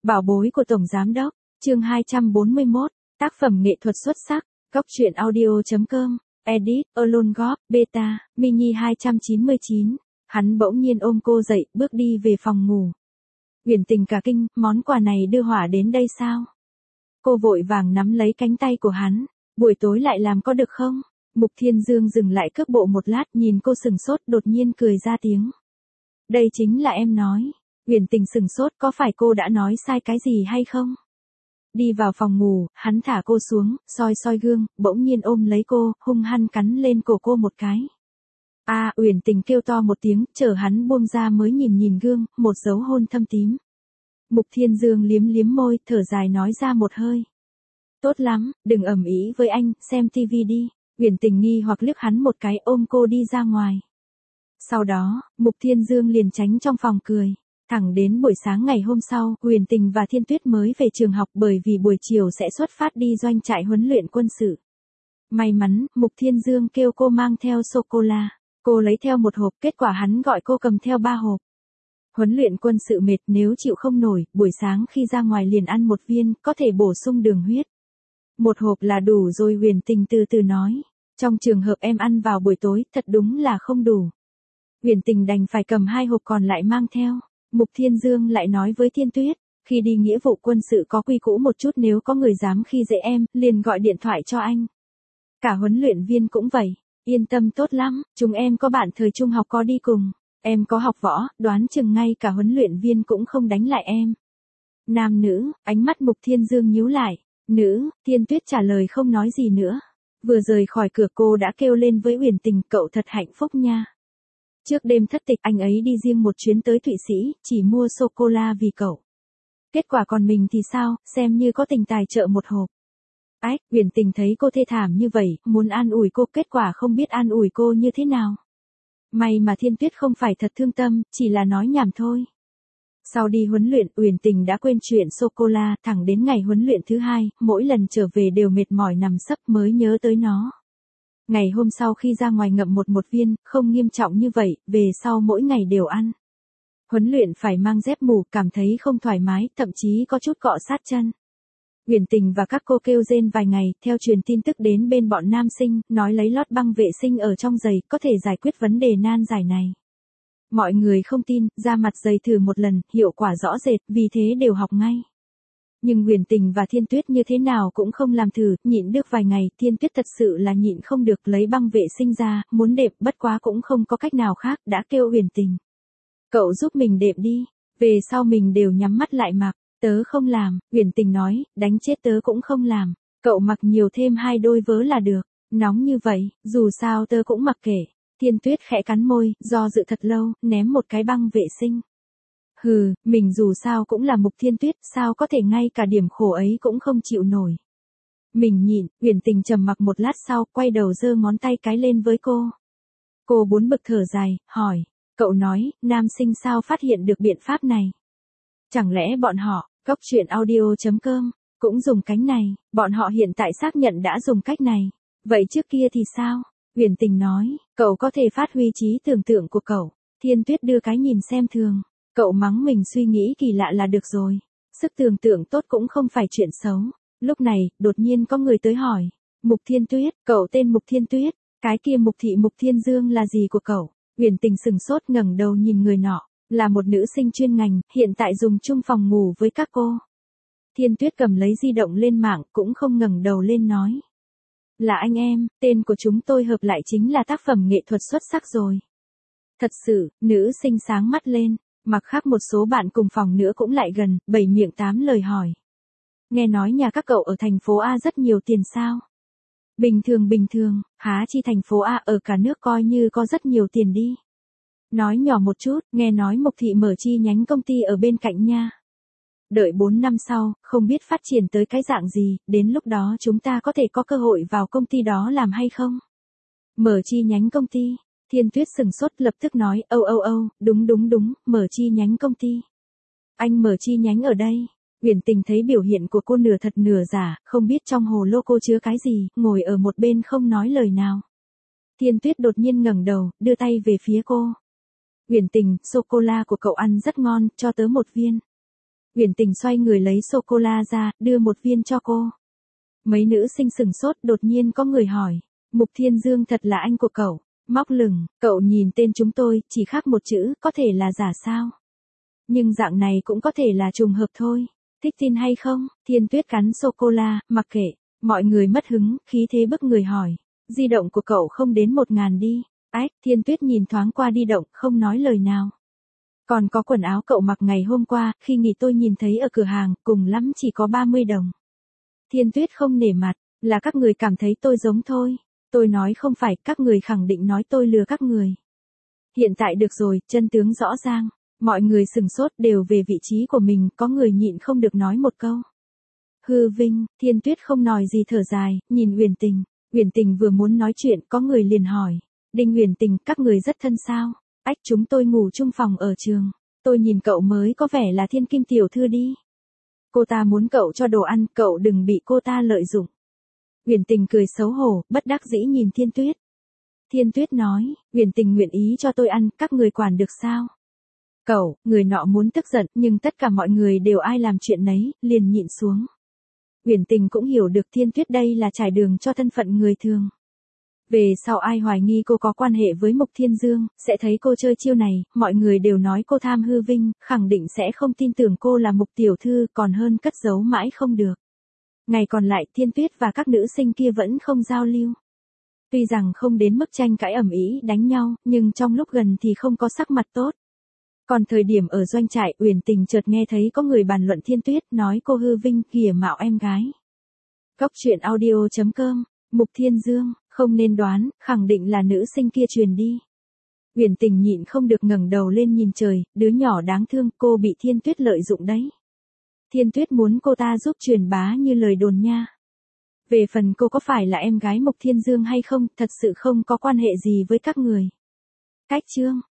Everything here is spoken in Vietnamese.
Bảo bối của Tổng Giám Đốc, chương 241, tác phẩm nghệ thuật xuất sắc, Cóc truyện audio.com, edit, Alone Gop, beta, mini 299, hắn bỗng nhiên ôm cô dậy, bước đi về phòng ngủ. Uyển Tình cả kinh, món quà này đưa hỏa đến đây sao? Cô vội vàng nắm lấy cánh tay của hắn, buổi tối lại làm có được không? Mục Thiên Dương dừng lại cước bộ một lát, nhìn cô sừng sốt, đột nhiên cười ra tiếng. Đây chính là em nói. Uyển Tình sừng sốt, có phải cô đã nói sai cái gì hay không? Đi vào phòng ngủ, hắn thả cô xuống, soi soi gương, bỗng nhiên ôm lấy cô, hung hăng cắn lên cổ cô một cái. Uyển Tình kêu to một tiếng, chờ hắn buông ra mới nhìn gương, một dấu hôn thâm tím. Mục Thiên Dương liếm liếm môi, thở dài nói ra một hơi. Tốt lắm, đừng ầm ĩ với anh, xem tivi đi. Uyển Tình nghi hoặc liếc hắn một cái, ôm cô đi ra ngoài. Sau đó, Mục Thiên Dương liền tránh trong phòng cười. Thẳng đến buổi sáng ngày hôm sau, Uyển Tình và Thiên Tuyết mới về trường học bởi vì buổi chiều sẽ xuất phát đi doanh trại huấn luyện quân sự. May mắn, Mục Thiên Dương kêu cô mang theo sô-cô-la. Cô lấy theo một hộp, kết quả hắn gọi cô cầm theo 3 hộp. Huấn luyện quân sự mệt, nếu chịu không nổi, buổi sáng khi ra ngoài liền ăn một viên, có thể bổ sung đường huyết. Một hộp là đủ rồi, Uyển Tình từ từ nói. Trong trường hợp em ăn vào buổi tối, thật đúng là không đủ. Uyển Tình đành phải cầm 2 hộp còn lại mang theo. Mục Thiên Dương lại nói với Thiên Tuyết, khi đi nghĩa vụ quân sự có quy củ một chút, nếu có người dám khi dễ em, liền gọi điện thoại cho anh. Cả huấn luyện viên cũng vậy, yên tâm tốt lắm, chúng em có bạn thời trung học có đi cùng, em có học võ, đoán chừng ngay cả huấn luyện viên cũng không đánh lại em. Nam nữ, ánh mắt Mục Thiên Dương nhíu lại, nữ, Thiên Tuyết trả lời không nói gì nữa. Vừa rời khỏi cửa cô đã kêu lên với Uyển Tình, cậu thật hạnh phúc nha. Trước đêm thất tịch anh ấy đi riêng một chuyến tới Thụy Sĩ, chỉ mua sô-cô-la vì cậu. Kết quả còn mình thì sao, xem như có tình tài trợ một hộp. Uyển Tình thấy cô thê thảm như vậy, muốn an ủi cô, kết quả không biết an ủi cô như thế nào. May mà Thiên Tuyết không phải thật thương tâm, chỉ là nói nhảm thôi. Sau đi huấn luyện, Uyển Tình đã quên chuyện sô-cô-la, thẳng đến ngày huấn luyện thứ 2, mỗi lần trở về đều mệt mỏi nằm sấp mới nhớ tới nó. Ngày hôm sau khi ra ngoài ngậm một viên, không nghiêm trọng như vậy, về sau mỗi ngày đều ăn. Huấn luyện phải mang dép mù, cảm thấy không thoải mái, thậm chí có chút cọ sát chân. Uyển Tình và các cô kêu rên vài ngày, theo truyền tin tức đến bên bọn nam sinh, nói lấy lót băng vệ sinh ở trong giày, có thể giải quyết vấn đề nan giải này. Mọi người không tin, ra mặt giày thử một lần, hiệu quả rõ rệt, vì thế đều học ngay. Nhưng Uyển Tình và Thiên Tuyết như thế nào cũng không làm thử, nhịn được vài ngày, Thiên Tuyết thật sự là nhịn không được, lấy băng vệ sinh ra, muốn đệm, bất quá cũng không có cách nào khác, đã kêu Uyển Tình. Cậu giúp mình đệm đi, về sau mình đều nhắm mắt lại mặc, tớ không làm, Uyển Tình nói, đánh chết tớ cũng không làm, cậu mặc nhiều thêm 2 đôi vớ là được, nóng như vậy, dù sao tớ cũng mặc kệ. Thiên Tuyết khẽ cắn môi, do dự thật lâu, ném một cái băng vệ sinh. Mình dù sao cũng là Mục Thiên Tuyết, sao có thể ngay cả điểm khổ ấy cũng không chịu nổi. Mình nhịn, Uyển Tình trầm mặc một lát sau, quay đầu giơ ngón tay cái lên với cô. Cô buồn bực thở dài, hỏi, cậu nói, nam sinh sao phát hiện được biện pháp này? Chẳng lẽ bọn họ, Cóc truyện audio.com, cũng dùng cách này, bọn họ hiện tại xác nhận đã dùng cách này. Vậy trước kia thì sao? Uyển Tình nói, cậu có thể phát huy trí tưởng tượng của cậu. Thiên Tuyết đưa cái nhìn xem thường. Cậu mắng mình suy nghĩ kỳ lạ là được rồi. Sức tưởng tượng tốt cũng không phải chuyện xấu. Lúc này, đột nhiên có người tới hỏi. Mục Thiên Tuyết, cậu tên Mục Thiên Tuyết. Cái kia Mục Thị Mục Thiên Dương là gì của cậu? Uyển Tình sừng sốt ngẩng đầu nhìn người nọ. Là một nữ sinh chuyên ngành, hiện tại dùng chung phòng ngủ với các cô. Thiên Tuyết cầm lấy di động lên mạng, cũng không ngẩng đầu lên nói. Là anh em, tên của chúng tôi hợp lại chính là tác phẩm nghệ thuật xuất sắc rồi. Thật sự, nữ sinh sáng mắt lên. Mặc khác một số bạn cùng phòng nữa cũng lại gần, 7 miệng 8 lời hỏi. Nghe nói nhà các cậu ở thành phố A rất nhiều tiền sao? Bình thường, há chi thành phố A ở cả nước coi như có rất nhiều tiền đi. Nói nhỏ một chút, nghe nói Mục Thị mở chi nhánh công ty ở bên cạnh nha. Đợi 4 năm sau, không biết phát triển tới cái dạng gì, đến lúc đó chúng ta có thể có cơ hội vào công ty đó làm hay không? Mở chi nhánh công ty. Thiên Tuyết sừng sốt lập tức nói, đúng, mở chi nhánh công ty. Anh mở chi nhánh ở đây. Uyển Tình thấy biểu hiện của cô nửa thật nửa giả, không biết trong hồ lô cô chứa cái gì, ngồi ở một bên không nói lời nào. Thiên Tuyết đột nhiên ngẩng đầu, đưa tay về phía cô. Uyển Tình, sô-cô-la của cậu ăn rất ngon, cho tớ một viên. Uyển Tình xoay người lấy sô-cô-la ra, đưa một viên cho cô. Mấy nữ sinh sừng sốt, đột nhiên có người hỏi. Mục Thiên Dương thật là anh của cậu. Móc lửng, cậu nhìn tên chúng tôi, chỉ khác một chữ, có thể là giả sao? Nhưng dạng này cũng có thể là trùng hợp thôi. Thích tin hay không? Thiên Tuyết cắn sô-cô-la, mặc kệ. Mọi người mất hứng, khí thế bức người hỏi. Di động của cậu không đến 1.000 đi. Ách, Thiên Tuyết nhìn thoáng qua di động, không nói lời nào. Còn có quần áo cậu mặc ngày hôm qua, khi nghỉ tôi nhìn thấy ở cửa hàng, cùng lắm chỉ có 30 đồng. Thiên Tuyết không nể mặt, là các người cảm thấy tôi giống thôi. Tôi nói không phải, các người khẳng định nói tôi lừa các người. Hiện tại được rồi, chân tướng rõ ràng. Mọi người sừng sốt đều về vị trí của mình, có người nhịn không được nói một câu. Hư vinh, Thiên Tuyết không nói gì thở dài, nhìn Uyển Tình. Uyển Tình vừa muốn nói chuyện, có người liền hỏi. Đinh Uyển Tình, các người rất thân sao? Ách, chúng tôi ngủ chung phòng ở trường. Tôi nhìn cậu mới có vẻ là thiên kim tiểu thư đi. Cô ta muốn cậu cho đồ ăn, cậu đừng bị cô ta lợi dụng. Uyển Tình cười xấu hổ, bất đắc dĩ nhìn Thiên Tuyết. Thiên Tuyết nói, Uyển Tình nguyện ý cho tôi ăn, các người quản được sao? Cậu, người nọ muốn tức giận, nhưng tất cả mọi người đều ai làm chuyện nấy, liền nhịn xuống. Uyển Tình cũng hiểu được Thiên Tuyết đây là trải đường cho thân phận người thường. Về sau ai hoài nghi cô có quan hệ với Mục Thiên Dương, sẽ thấy cô chơi chiêu này, mọi người đều nói cô tham hư vinh, khẳng định sẽ không tin tưởng cô là Mục tiểu thư, còn hơn cất giấu mãi không được. Ngày còn lại Thiên Tuyết và các nữ sinh kia vẫn không giao lưu. Tuy rằng không đến mức tranh cãi ầm ĩ đánh nhau, nhưng trong lúc gần thì không có sắc mặt tốt. Còn thời điểm ở doanh trại, Uyển Tình chợt nghe thấy có người bàn luận Thiên Tuyết, nói cô hư vinh, kìa mạo em gái. Góc truyện audio.com, Mục Thiên Dương, không nên đoán, khẳng định là nữ sinh kia truyền đi. Uyển Tình nhịn không được ngẩng đầu lên nhìn trời, đứa nhỏ đáng thương, cô bị Thiên Tuyết lợi dụng đấy. Thiên Tuyết muốn cô ta giúp truyền bá như lời đồn nha. Về phần cô có phải là em gái Mục Thiên Dương hay không, thật sự không có quan hệ gì với các người. Cách chương